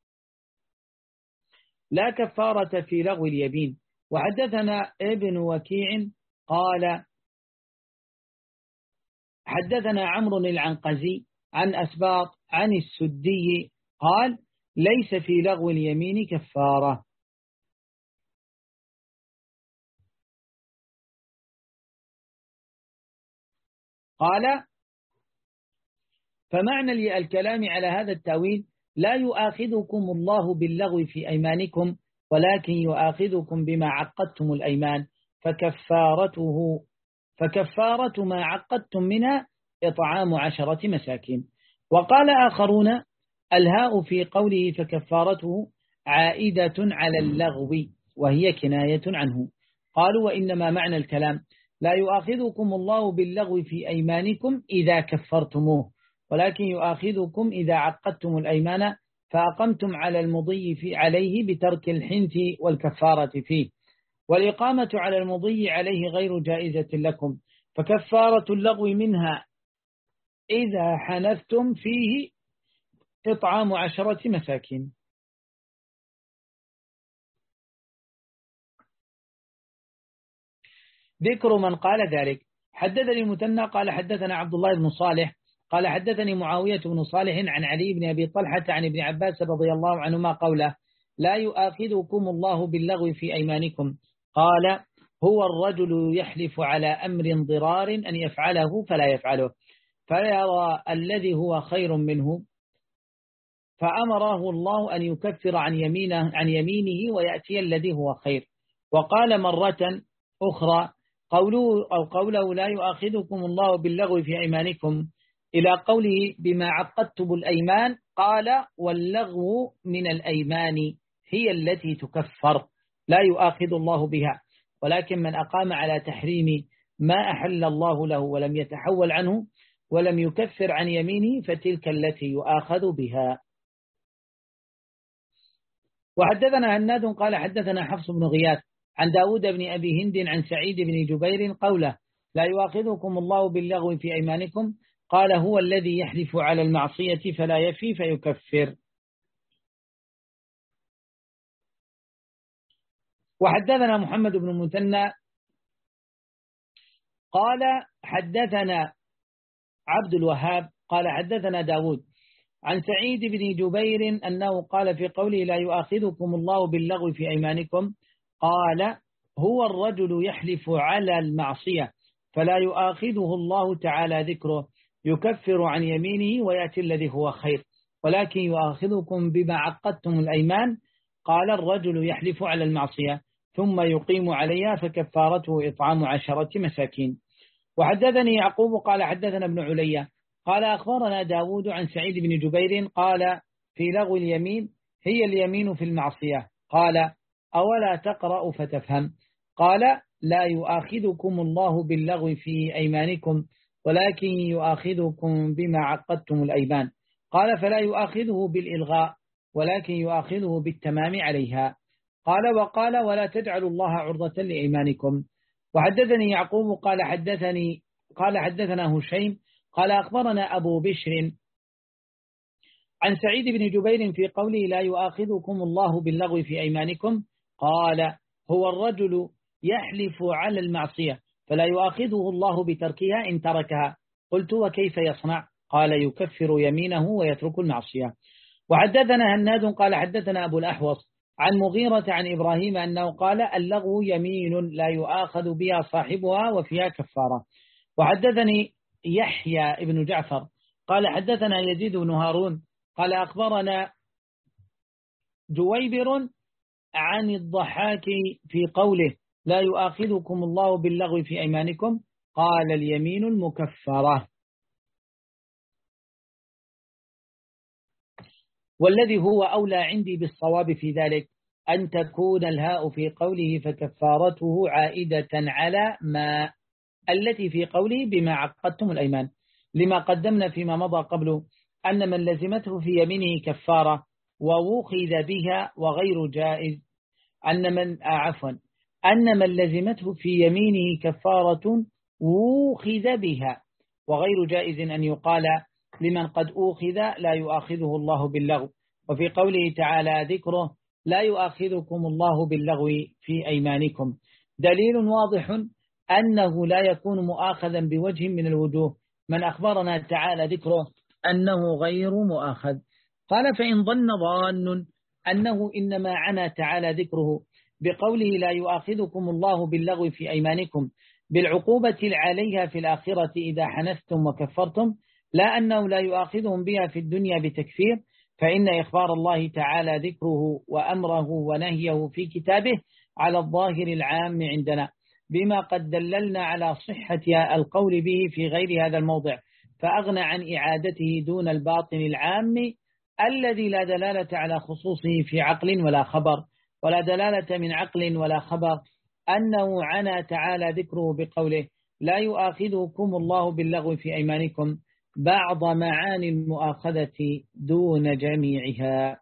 Speaker 1: لا كفارة في لغو اليمين. وحدثنا ابن وكيع قال حدثنا عمرو العنقزي عن أسباط عن السدي قال ليس في لغو اليمين كفارة. قال فمعنى الكلام على هذا التأويل لا يؤاخذكم الله باللغو في أيمانكم ولكن يؤاخذكم بما عقدتم الأيمان فكفارته فكفارة ما عقدتم منها إطعام عشرة مساكين. وقال آخرون الهاء في قوله فكفارته عائدة على اللغو وهي كناية عنه. قالوا وإنما معنى الكلام لا يؤاخذكم الله باللغو في أيمانكم إذا كفرتموه ولكن يؤاخذكم إذا عقدتم الأيمان فأقمتم على المضي في عليه بترك الحنث والكفارة فيه والإقامة على المضي عليه غير جائزة لكم فكفارة اللغو منها إذا حنثتم فيه إطعام عشرة مساكين. ذكر من قال ذلك. حدثني المثنى قال حدثنا عبد الله بن صالح قال حدثني معاوية بن صالح عن علي بن أبي طلحة عن ابن عباس رضي الله عنهما قوله لا يؤاخذكم الله باللغو في أيمانكم قال هو الرجل يحلف على أمر ضرار أن يفعله فلا يفعله فيرى الذي هو خير منه فأمره الله أن يكفر عن يمينه, عن يمينه ويأتي الذي هو خير. وقال مرة أخرى قوله أو قوله لا يؤاخذكم الله باللغو في أيمانكم إلى قوله بما عقدتم الأيمان قال واللغو من الأيمان هي التي تكفر لا يؤاخذ الله بها ولكن من أقام على تحريم ما أحل الله له ولم يتحول عنه ولم يكفر عن يمينه فتلك التي يؤاخذ بها. وحدثنا هناد قال حدثنا حفص بن غياث عن داود بن أبي هند عن سعيد بن جبير قوله لا يؤاخذكم الله باللغو في أيمانكم قال هو الذي يحلف على المعصية فلا يفي فيكفر. وحدثنا محمد بن المثنى قال حدثنا عبد الوهاب قال حدثنا داود عن سعيد بن جبير أنه قال في قوله لا يؤاخذكم الله باللغو في أيمانكم قال هو الرجل يحلف على المعصية فلا يؤاخذه الله تعالى ذكره يكفر عن يمينه ويأتي الذي هو خير ولكن يؤاخذكم بما عقدتم الأيمان قال الرجل يحلف على المعصية ثم يقيم عليها فكفارته إطعام عشرة مساكين. وحدثني يعقوب قال حدثنا ابن عليا قال أخبرنا داود عن سعيد بن جبير قال في لغو اليمين هي اليمين في المعصية قال أولا تقرأ فتفهم قال لا يؤاخذكم الله باللغو في أيمانكم ولكن يؤاخذكم بما عقدتم الأيمان قال فلا يؤاخذه بالإلغاء ولكن يؤاخذه بالتمام عليها قال وقال ولا تجعلوا الله عرضة لأيمانكم. وحدثني يعقوب قال حدثني قال حدثنا هشيم قال أخبرنا أبو بشر عن سعيد بن جبير في قوله لا يؤاخذكم الله باللغو في أيمانكم قال هو الرجل يحلف على المعصية فلا يؤاخذه الله بتركها إن تركها قلت وكيف يصنع قال يكفر يمينه ويترك المعصية. وحدثنا هناد قال حدثنا أبو الأحوص عن مغيرة عن إبراهيم أنه قال اللغو يمين لا يؤاخذ بها صاحبها وفيها كفارة. وحدثني يحيى ابن جعفر قال حدثنا يزيد بن هارون قال أخبرنا جويبر عن الضحاك في قوله لا يؤاخذكم الله باللغو في أيمانكم قال اليمين المكفرة. والذي هو أولى عندي بالصواب في ذلك أن تكون الهاء في قوله فكفارته عائدة على ما التي في قوله بما عقدتم الأيمان، لما قدمنا فيما مضى قبله أن من لزمته في يمينه كفارة ووخذ بها وغير جائز، أن من عفوا أن من لزمته في يمينه كفارة ووخذ بها وغير جائز أن يقال لمن قد أوخذ لا يؤاخذه الله باللغو. وفي قوله تعالى ذكره لا يؤاخذكم الله باللغو في أيمانكم دليل واضح أنه لا يكون مؤاخذا بوجه من الوجوه من أخبرنا تعالى ذكره أنه غير مؤاخذ. قال فإن ظن ظان أنه إنما عنى تعالى ذكره بقوله لا يؤاخذكم الله باللغو في أيمانكم بالعقوبة عليها في الآخرة إذا حنثتم وكفرتم، لا أنه لا يؤاخذهم بها في الدنيا بتكفير، فإن إخبار الله تعالى ذكره وأمره ونهيه في كتابه على الظاهر العام عندنا بما قد دللنا على صحة القول به في غير هذا الموضع، فأغنى عن إعادته دون الباطن العام الذي لا دلالة على خصوصه في عقل ولا خبر، ولا دلالة من عقل ولا خبر أنه عنى تعالى ذكره بقوله لا يؤاخذكم الله باللغو في أيمانكم بعض معاني المؤاخذة دون جميعها.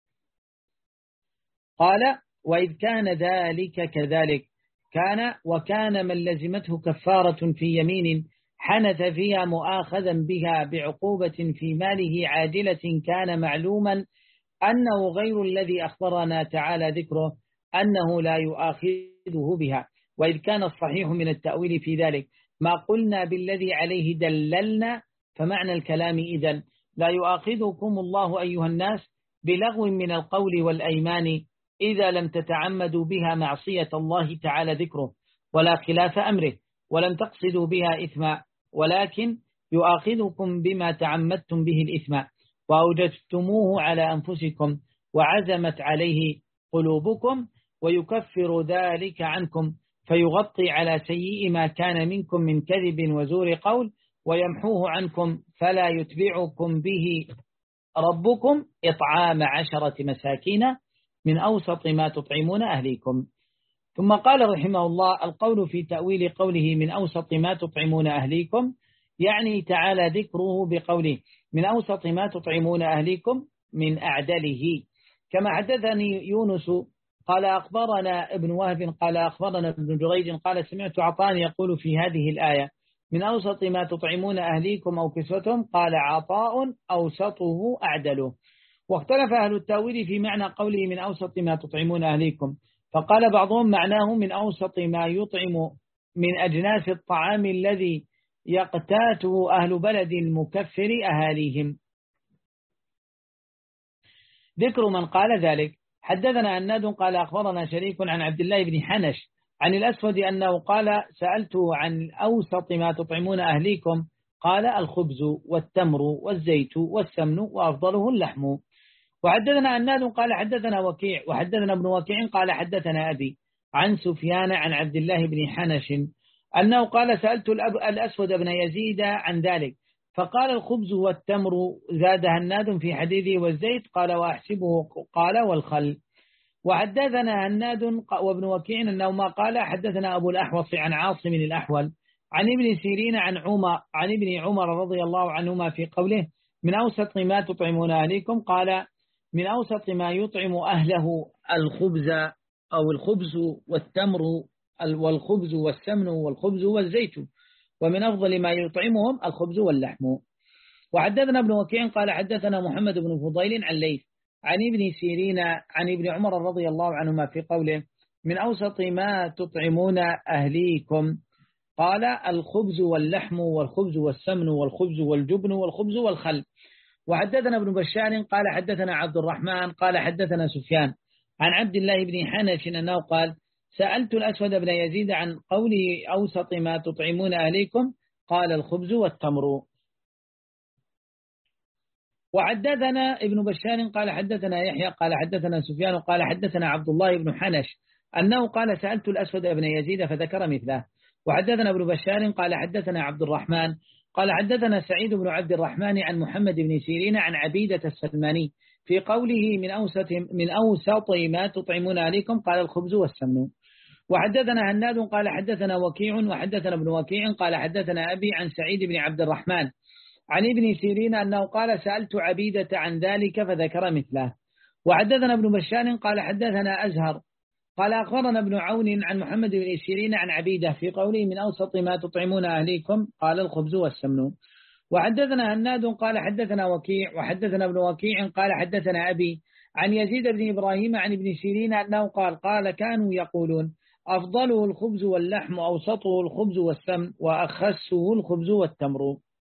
Speaker 1: قال وإذ كان ذلك كذلك كان وكان من لزمته كفارة في يمين حنث فيها مؤاخذا بها بعقوبة في ماله عاجلة كان معلوما أنه غير الذي أخبرنا تعالى ذكره أنه لا يؤاخذه بها. وإذ كان الصحيح من التأويل في ذلك ما قلنا بالذي عليه دللنا، فمعنى الكلام إذن لا يؤاخذكم الله أيها الناس بلغو من القول والأيمان إذا لم تتعمدوا بها معصية الله تعالى ذكره ولا خلاف أمره ولم تقصدوا بها إثما، ولكن يؤاخذكم بما تعمدتم به الإثم وأوجدتموه على أنفسكم وعزمت عليه قلوبكم، ويكفر ذلك عنكم فيغطي على سيء ما كان منكم من كذب وزور قول ويمحوه عنكم، فلا يتبعكم به ربكم إطعام عشرة مساكين من أوسط ما تطعمون أهليكم. ثم قال رحمه الله القول في تأويل قوله من أوسط ما تطعمون أهليكم يعني تعالى ذكره بقوله من أوسط ما تطعمون أهليكم من أعدله، كما حدثني يونس قال أخبرنا ابن وهب قال أخبرنا ابن جريج قال سمعت عطاء يقول في هذه الآية من أوسط ما تطعمون أهليكم أو كسوتهم، قال عطاء أوسطه أعدله. واختلف أهل التأويل في معنى قوله من أوسط ما تطعمون أهليكم، فقال بعضهم معناه من أوسط ما يطعم من أجناس الطعام الذي يقتاته أهل بلد المكفر أهاليهم. ذكر من قال ذلك حدثنا أناد قال أخبرنا شريك عن عبد الله بن حنش عن الأسود أنه قال سألته عن أوسط ما تطعمون أهليكم قال الخبز والتمر والزيت والسمن وأفضله اللحم. وحدثنا أناد قال حدثنا وكيع وحدثنا ابن وكيع قال حدثنا أبي عن سفيان عن عبد الله بن حنش أنه قال سألت الأسود بن يزيد عن ذلك فقال الخبز والتمر زاد هناد في حديثه والزيت قال وأحسبه قال والخل. وحدثنا هناد وابن وكيع أنه ما قال حدثنا أبو الأحوص عن عاصم الأحول عن ابن سيرين عن عمر عن ابن عمر رضي الله عنهما في قوله من أوسط ما تطعمون أهليكم قال من أوسط ما يطعم أهله الخبز أو الخبز والتمر والخبز والسمن والخبز والزيت، ومن أفضل ما يطعمهم الخبز واللحم. وحدثنا ابن وكيع قال حدثنا محمد بن فضيل عن ليث عن ابن سيرين عن ابن عمر رضي الله عنهما في قوله من أوسط ما تطعمون أهليكم قال الخبز واللحم والخبز والسمن والخبز والجبن والخبز والخل. وحدثنا ابن بشار قال حدثنا عبد الرحمن قال حدثنا سفيان عن عبد الله بن حنش أنه قال سألت الأسود بن يزيد عن قوله أوسط ما تطعمون أهليكم قال الخبز والتمر. وحدثنا ابن بشار قال حدثنا يحيى قال حدثنا سفيان قال حدثنا عبد الله بن حنش أنه قال سألت الأسود بن يزيد فذكر مثله. وحدثنا ابن بشار قال حدثنا عبد الرحمن قال حدثنا سعيد بن عبد الرحمن عن محمد بن سيرين عن عبيدة السلماني في قوله من أوسط من أوسط ما تطعمون عليكم قال الخبز والسمن. وحدثنا هناد قال حدثنا وكيع وحدثنا ابن وكيع قال حدثنا أبي عن سعيد بن عبد الرحمن عن ابن سيرين أنه قال سألت عبيدة عن ذلك فذكر مثله. وحدثنا ابن بشار قال حدثنا أزهر قال أخبرنا ابن عون عن محمد بن سيرين عن عبيدة في قوله من أوسط ما تطعمون أهليكم قال الخبز والسمن. وحدثنا هناد قال حدثنا وكيع وحدثنا ابن وكيع قال حدثنا أبي عن يزيد بن إبراهيم عن ابن سيرين أنه قال قال كانوا يقولون أفضله الخبز واللحم أوسطه الخبز والسمن وأخسه الخبز والتمر.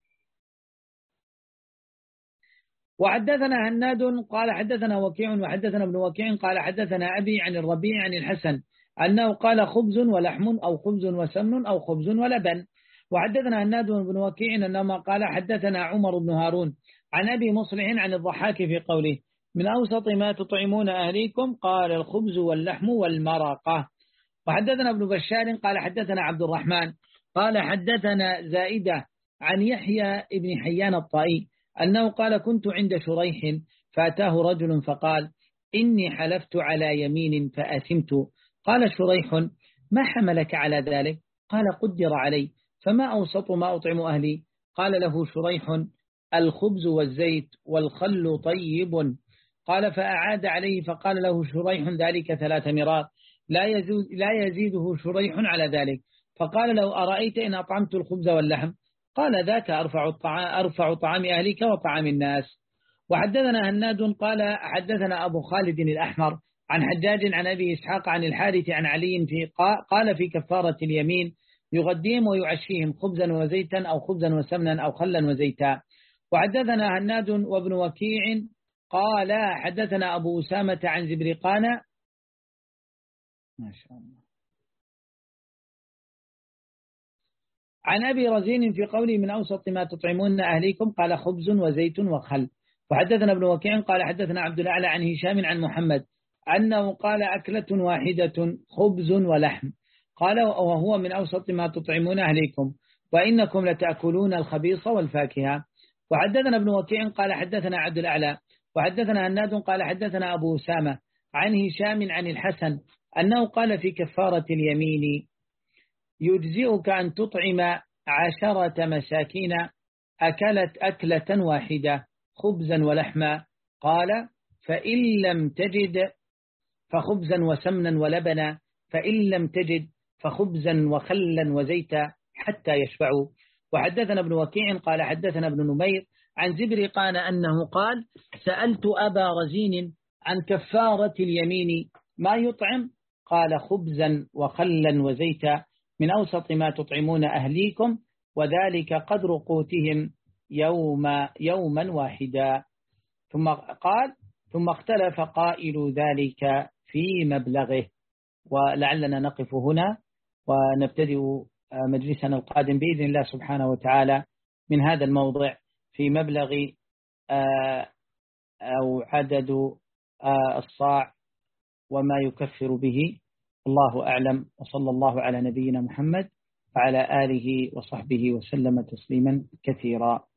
Speaker 1: وحدثنا هناد قال حدثنا وكيع وحدثنا ابن وكيع قال حدثنا أبي عن الربيع عن الحسن أنه قال خبز ولحم أو خبز وسمن أو خبز ولبن. وحدثنا هناد بن وكيع أنما قال حدثنا عمر بن هارون عن أبي مصلح عن الضحاك في قوله من أوسط ما تطعمون أهليكم قال الخبز واللحم والمرقة. وحدثنا ابن بشار قال حدثنا عبد الرحمن قال حدثنا زائدة عن يحيى ابن حيان الطائي أنه قال كنت عند شريح فأتاه رجل فقال إني حلفت على يمين فأثمت. قال شريح ما حملك على ذلك؟ قال قدر علي فما أوسط ما أطعم أهلي؟ قال له شريح الخبز والزيت والخل طيب. قال فأعاد عليه فقال له شريح ذلك ثلاث مرات لا يزيد لا يزيده شريح على ذلك. فقال له أرأيت إن أطعمت الخبز واللحم؟ قال ذاك أرفع الطعام أرفع طعام أهلك وطعام الناس. وحدثنا هناد قال حدثنا أبو خالد الأحمر عن حجاج عن أبي إسحاق عن الحارث عن علي في قال في كفارة اليمين يغديهم ويعشيهم خبزا وزيتا أو خبزا وسمنا أو خلا وزيتا. وحدثنا هناد وابن وكيع قال حدثنا أبو أسامة عن زبرقان ما شاء الله عن أبي رزين في قوله من أوسط ما تطعمون أهليكم قال خبز وزيت وخل. وحدثنا ابن وكيع قال حدثنا عبد الأعلى عن هشام عن محمد أنه قال أكلة واحدة خبز ولحم قال وهو من أوسط ما تطعمون أهليكم وإنكم لتأكلون الخبيص والفاكهة. وحدثنا ابن وكيع قال حدثنا عبد الأعلى وحدثنا هناد قال حدثنا أبو أسامة عن هشام عن الحسن أنه قال في كفارة اليمين يجزئك أن تطعم عشرة مساكين أكلت أكلة واحدة خبزا ولحما. قال فإن لم تجد فخبزا وسمنا ولبنا فإن لم تجد فخبزا وخلا وزيتا حتى يشبعوا. وحدثنا ابن وكيع قال حدثنا ابن نمير عن زبرقان أنه قال سألت أبا رزين عن كفارة اليمين ما يطعم؟ قال خبزا وخلا وزيتا من أوسط ما تطعمون أهليكم وذلك قدر قوتهم يوم يوما واحدا. ثم قال ثم اختلف قائل ذلك في مبلغه. ولعلنا نقف هنا ونبتدئ مجلسنا القادم بإذن الله سبحانه وتعالى من هذا الموضع في مبلغ أو عدد الصاع وما يكفر به. الله أعلم وصلى الله على نبينا محمد وعلى آله وصحبه وسلم تسليما كثيرا.